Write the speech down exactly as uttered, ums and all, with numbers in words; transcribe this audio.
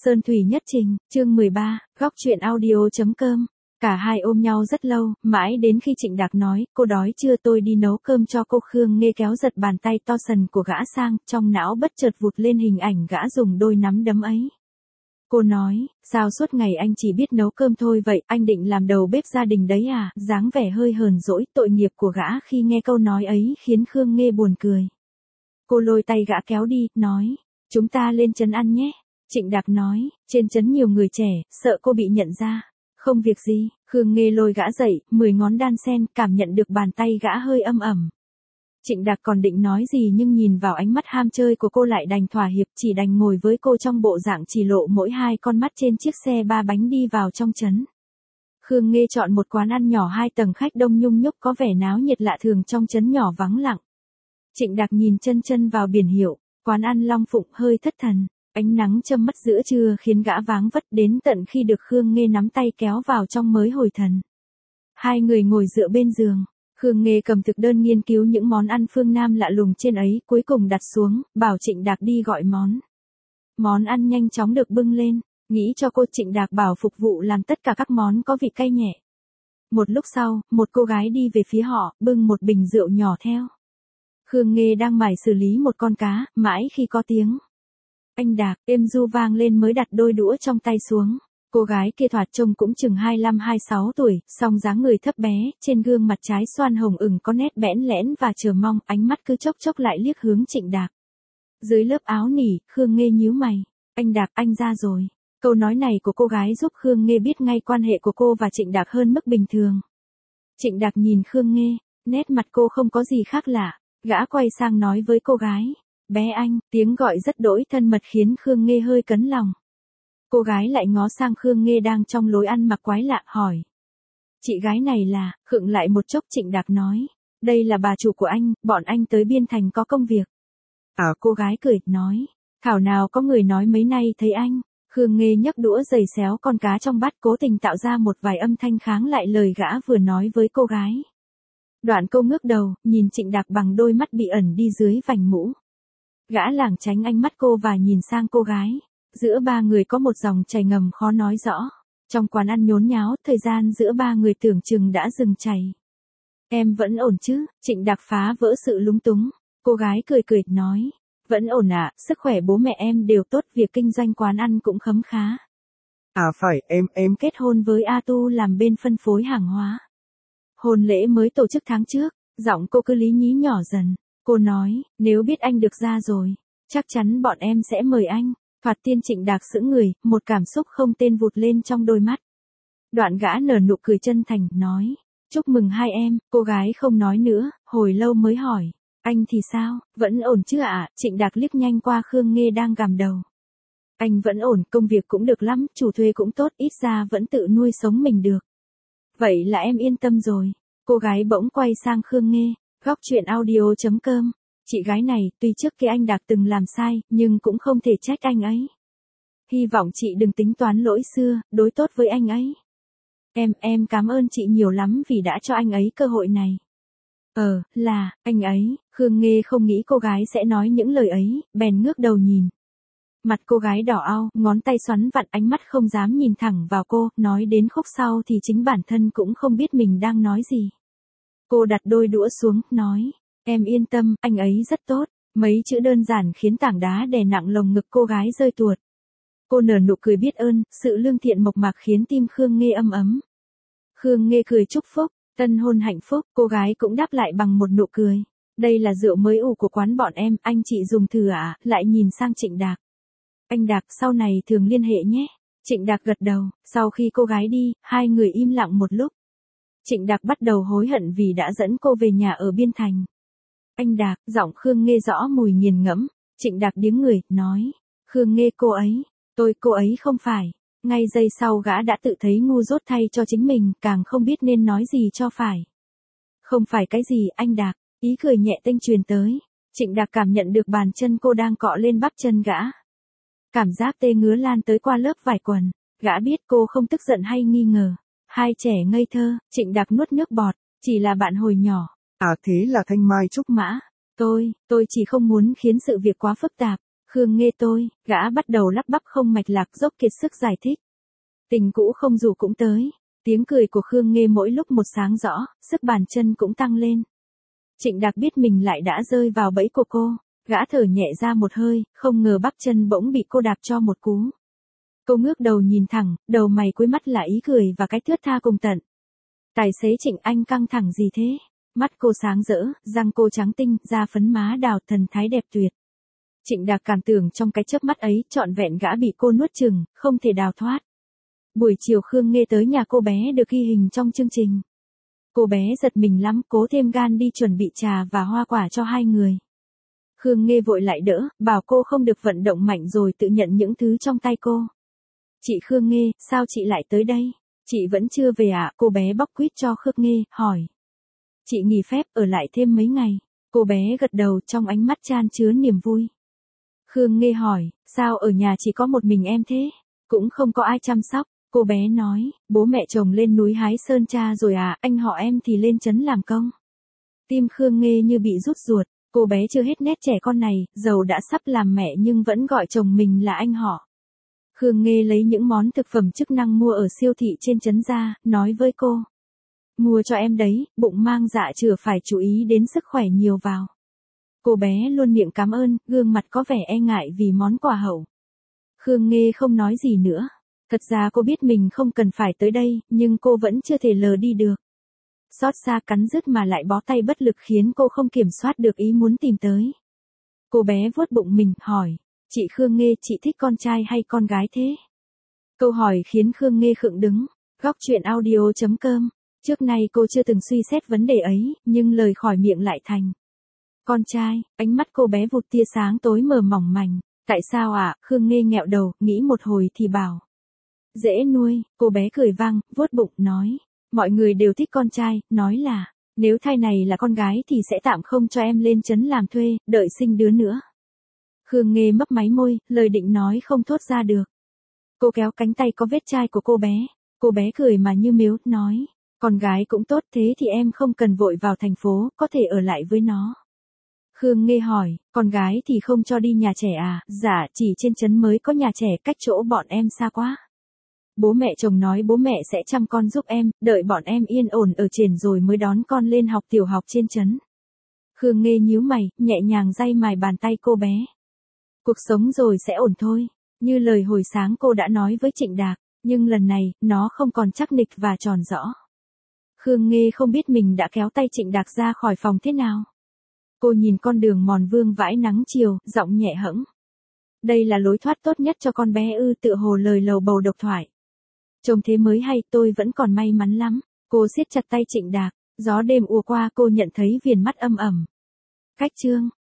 Sơn thủy nhất trình, chương mười ba, góc truyện audio chấm com. Cả hai ôm nhau rất lâu, mãi đến khi Trịnh Đạc nói, cô đói chưa tôi đi nấu cơm cho cô. Khương Nghê kéo giật bàn tay to sần của gã sang, trong não bất chợt vụt lên hình ảnh gã dùng đôi nắm đấm ấy. Cô nói, sao suốt ngày anh chỉ biết nấu cơm thôi vậy, anh định làm đầu bếp gia đình đấy à, dáng vẻ hơi hờn dỗi, tội nghiệp của gã khi nghe câu nói ấy khiến Khương Nghê buồn cười. Cô lôi tay gã kéo đi, nói, chúng ta lên trấn ăn nhé. Trịnh Đạc nói, trên trấn nhiều người trẻ, sợ cô bị nhận ra. Không việc gì, Khương Nghê lôi gã dậy, mười ngón đan sen, cảm nhận được bàn tay gã hơi âm ẩm. Trịnh Đạc còn định nói gì nhưng nhìn vào ánh mắt ham chơi của cô lại đành thỏa hiệp, chỉ đành ngồi với cô trong bộ dạng chỉ lộ mỗi hai con mắt trên chiếc xe ba bánh đi vào trong trấn. Khương Nghê chọn một quán ăn nhỏ hai tầng khách đông nhung nhúc có vẻ náo nhiệt lạ thường trong trấn nhỏ vắng lặng. Trịnh Đạc nhìn chân chân vào biển hiệu, quán ăn Long Phụng hơi thất thần. Ánh nắng châm mắt giữa trưa khiến gã váng vất đến tận khi được Khương Nghê nắm tay kéo vào trong mới hồi thần. Hai người ngồi dựa bên giường, Khương Nghê cầm thực đơn nghiên cứu những món ăn phương Nam lạ lùng trên ấy, cuối cùng đặt xuống, bảo Trịnh Đạc đi gọi món. Món ăn nhanh chóng được bưng lên, nghĩ cho cô. Trịnh Đạc bảo phục vụ làm tất cả các món có vị cay nhẹ. Một lúc sau, một cô gái đi về phía họ, bưng một bình rượu nhỏ theo. Khương Nghê đang mải xử lý một con cá, mãi khi có tiếng anh Đạc, êm du vang lên mới đặt đôi đũa trong tay xuống. Cô gái kia thoạt trông cũng chừng hai mươi lăm hai mươi sáu tuổi, song dáng người thấp bé, trên gương mặt trái xoan hồng ửng có nét bẽn lẽn và chờ mong, ánh mắt cứ chốc chốc lại liếc hướng Trịnh Đạc. Dưới lớp áo nỉ, Khương Nghê nhíu mày. Anh Đạc, anh ra rồi. Câu nói này của cô gái giúp Khương Nghê biết ngay quan hệ của cô và Trịnh Đạc hơn mức bình thường. Trịnh Đạc nhìn Khương Nghê, nét mặt cô không có gì khác lạ, gã quay sang nói với cô gái. Bé anh, tiếng gọi rất đỗi thân mật khiến Khương Nghê hơi cấn lòng. Cô gái lại ngó sang Khương Nghê đang trong lối ăn mặc quái lạ, hỏi. Chị gái này là, khựng lại một chốc. Trịnh Đạc nói. Đây là bà chủ của anh, bọn anh tới Biên Thành có công việc. À, cô gái cười, nói. Thảo nào có người nói mấy nay thấy anh. Khương Nghê nhấc đũa giày xéo con cá trong bát, cố tình tạo ra một vài âm thanh kháng lại lời gã vừa nói với cô gái. Đoạn cô ngước đầu, nhìn Trịnh Đạc bằng đôi mắt bị ẩn đi dưới vành mũ. Gã lảng tránh ánh mắt cô và nhìn sang cô gái. Giữa ba người có một dòng chảy ngầm khó nói rõ. Trong quán ăn nhốn nháo, thời gian giữa ba người tưởng chừng đã dừng chảy. Em vẫn ổn chứ? Trịnh Đạc phá vỡ sự lúng túng. Cô gái cười cười, nói. Vẫn ổn ạ, à, sức khỏe bố mẹ em đều tốt, việc kinh doanh quán ăn cũng khấm khá. À phải, em, em kết hôn với A Tu làm bên phân phối hàng hóa. Hôn lễ mới tổ chức tháng trước, giọng cô cứ lý nhí nhỏ dần. Cô nói, nếu biết anh được ra rồi, chắc chắn bọn em sẽ mời anh. Thoạt tiên Trịnh Đạc sững người, một cảm xúc không tên vụt lên trong đôi mắt. Đoạn gã nở nụ cười chân thành, nói, chúc mừng hai em. Cô gái không nói nữa, hồi lâu mới hỏi, anh thì sao, vẫn ổn chứ ạ? À? Trịnh Đạc liếc nhanh qua Khương Nghê đang gằm đầu. Anh vẫn ổn, công việc cũng được lắm, chủ thuê cũng tốt, ít ra vẫn tự nuôi sống mình được. Vậy là em yên tâm rồi. Cô gái bỗng quay sang Khương Nghê. Góc truyện audio chấm com. Chị gái này, tuy trước kia anh Đạc từng làm sai, nhưng cũng không thể trách anh ấy. Hy vọng chị đừng tính toán lỗi xưa, đối tốt với anh ấy. Em, em cảm ơn chị nhiều lắm vì đã cho anh ấy cơ hội này. Ờ, là, anh ấy. Khương Nghê không nghĩ cô gái sẽ nói những lời ấy, bèn ngước đầu nhìn. Mặt cô gái đỏ ao, ngón tay xoắn vặn, ánh mắt không dám nhìn thẳng vào cô, nói đến khúc sau thì chính bản thân cũng không biết mình đang nói gì. Cô đặt đôi đũa xuống, nói, em yên tâm, anh ấy rất tốt. Mấy chữ đơn giản khiến tảng đá đè nặng lồng ngực cô gái rơi tuột. Cô nở nụ cười biết ơn, sự lương thiện mộc mạc khiến tim Khương Nghê âm ấm. Khương Nghê cười chúc phúc, tân hôn hạnh phúc, cô gái cũng đáp lại bằng một nụ cười. Đây là rượu mới ủ của quán bọn em, anh chị dùng thử ạ, à? Lại nhìn sang Trịnh Đạc. Anh Đạc, sau này thường liên hệ nhé. Trịnh Đạc gật đầu, sau khi cô gái đi, hai người im lặng một lúc. Trịnh Đạc bắt đầu hối hận vì đã dẫn cô về nhà ở Biên Thành. Anh Đạc, giọng Khương Nghê rõ mùi nghiền ngẫm. Trịnh Đạc điếng người, nói. Khương Nghê, cô ấy, tôi cô ấy không phải. Ngay giây sau gã đã tự thấy ngu dốt thay cho chính mình, càng không biết nên nói gì cho phải. Không phải cái gì, anh Đạc. Ý cười nhẹ tênh truyền tới. Trịnh Đạc cảm nhận được bàn chân cô đang cọ lên bắp chân gã. Cảm giác tê ngứa lan tới qua lớp vải quần. Gã biết cô không tức giận hay nghi ngờ. Hai trẻ ngây thơ. Trịnh Đạc nuốt nước bọt. Chỉ là bạn hồi nhỏ. À thế là Thanh Mai Trúc Mã. Tôi, tôi chỉ không muốn khiến sự việc quá phức tạp. Khương Nghê tôi, gã bắt đầu lắp bắp không mạch lạc dốc kiệt sức giải thích. Tình cũ không dù cũng tới, tiếng cười của Khương Nghê mỗi lúc một sáng rõ, sức bàn chân cũng tăng lên. Trịnh Đạc biết mình lại đã rơi vào bẫy của cô, gã thở nhẹ ra một hơi, không ngờ bắp chân bỗng bị cô đạp cho một cú. Cô ngước đầu nhìn thẳng, đầu mày cuối mắt là ý cười và cái thướt tha cùng tận. Tài xế Trịnh, anh căng thẳng gì thế? Mắt cô sáng rỡ, răng cô trắng tinh, da phấn má đào, thần thái đẹp tuyệt. Trịnh Đạc cảm tưởng trong cái chớp mắt ấy, trọn vẹn gã bị cô nuốt chửng, không thể đào thoát. Buổi chiều Khương Nghê tới nhà cô bé được ghi hình trong chương trình. Cô bé giật mình lắm, cố thêm gan đi chuẩn bị trà và hoa quả cho hai người. Khương Nghê vội lại đỡ, bảo cô không được vận động mạnh rồi tự nhận những thứ trong tay cô. Chị Khương Nghê, sao chị lại tới đây? Chị vẫn chưa về à? Cô bé bóc quýt cho Khương Nghê, hỏi. Chị nghỉ phép, ở lại thêm mấy ngày. Cô bé gật đầu, trong ánh mắt chan chứa niềm vui. Khương Nghê hỏi, sao ở nhà chỉ có một mình em thế? Cũng không có ai chăm sóc. Cô bé nói, bố mẹ chồng lên núi hái sơn tra rồi à, anh họ em thì lên trấn làm công. Tim Khương Nghê như bị rút ruột, cô bé chưa hết nét trẻ con này, dầu đã sắp làm mẹ nhưng vẫn gọi chồng mình là anh họ. Khương Nghê lấy những món thực phẩm chức năng mua ở siêu thị trên trấn ra, nói với cô. Mua cho em đấy, bụng mang dạ chửa phải chú ý đến sức khỏe nhiều vào. Cô bé luôn miệng cảm ơn, gương mặt có vẻ e ngại vì món quà hậu. Khương Nghê không nói gì nữa. Thật ra cô biết mình không cần phải tới đây, nhưng cô vẫn chưa thể lờ đi được. Xót xa cắn rứt mà lại bó tay bất lực khiến cô không kiểm soát được ý muốn tìm tới. Cô bé vuốt bụng mình, hỏi, chị Khương Nghê, chị thích con trai hay con gái thế? Câu hỏi khiến Khương Nghê khựng đứng. Góc truyện audio chấm com. Trước nay cô chưa từng suy xét vấn đề ấy, nhưng lời khỏi miệng lại thành. Con trai, ánh mắt cô bé vụt tia sáng tối mờ mỏng manh. Tại sao ạ? À? Khương Nghê nghẹo đầu, nghĩ một hồi thì bảo. Dễ nuôi, cô bé cười vang, vuốt bụng, nói. Mọi người đều thích con trai, nói là, nếu thai này là con gái thì sẽ tạm không cho em lên trấn làm thuê, đợi sinh đứa nữa. Khương Nghê mấp máy môi, lời định nói không thốt ra được. Cô kéo cánh tay có vết chai của cô bé. Cô bé cười mà như miếu, nói. Con gái cũng tốt, thế thì em không cần vội vào thành phố, có thể ở lại với nó. Khương Nghê hỏi, con gái thì không cho đi nhà trẻ à? Dạ, chỉ trên trấn mới có nhà trẻ, cách chỗ bọn em xa quá. Bố mẹ chồng nói bố mẹ sẽ chăm con giúp em, đợi bọn em yên ổn ở trên rồi mới đón con lên học tiểu học trên trấn. Khương Nghê nhíu mày, nhẹ nhàng day mài bàn tay cô bé. Cuộc sống rồi sẽ ổn thôi, như lời hồi sáng cô đã nói với Trịnh Đạc, nhưng lần này, nó không còn chắc nịch và tròn rõ. Khương Nghê không biết mình đã kéo tay Trịnh Đạc ra khỏi phòng thế nào. Cô nhìn con đường mòn vương vãi nắng chiều, giọng nhẹ hẫng. Đây là lối thoát tốt nhất cho con bé ư? Tựa hồ lời lầu bầu độc thoại. Trông thế mới hay, tôi vẫn còn may mắn lắm. Cô siết chặt tay Trịnh Đạc, gió đêm ùa qua cô nhận thấy viền mắt âm ẩm. Cách chương.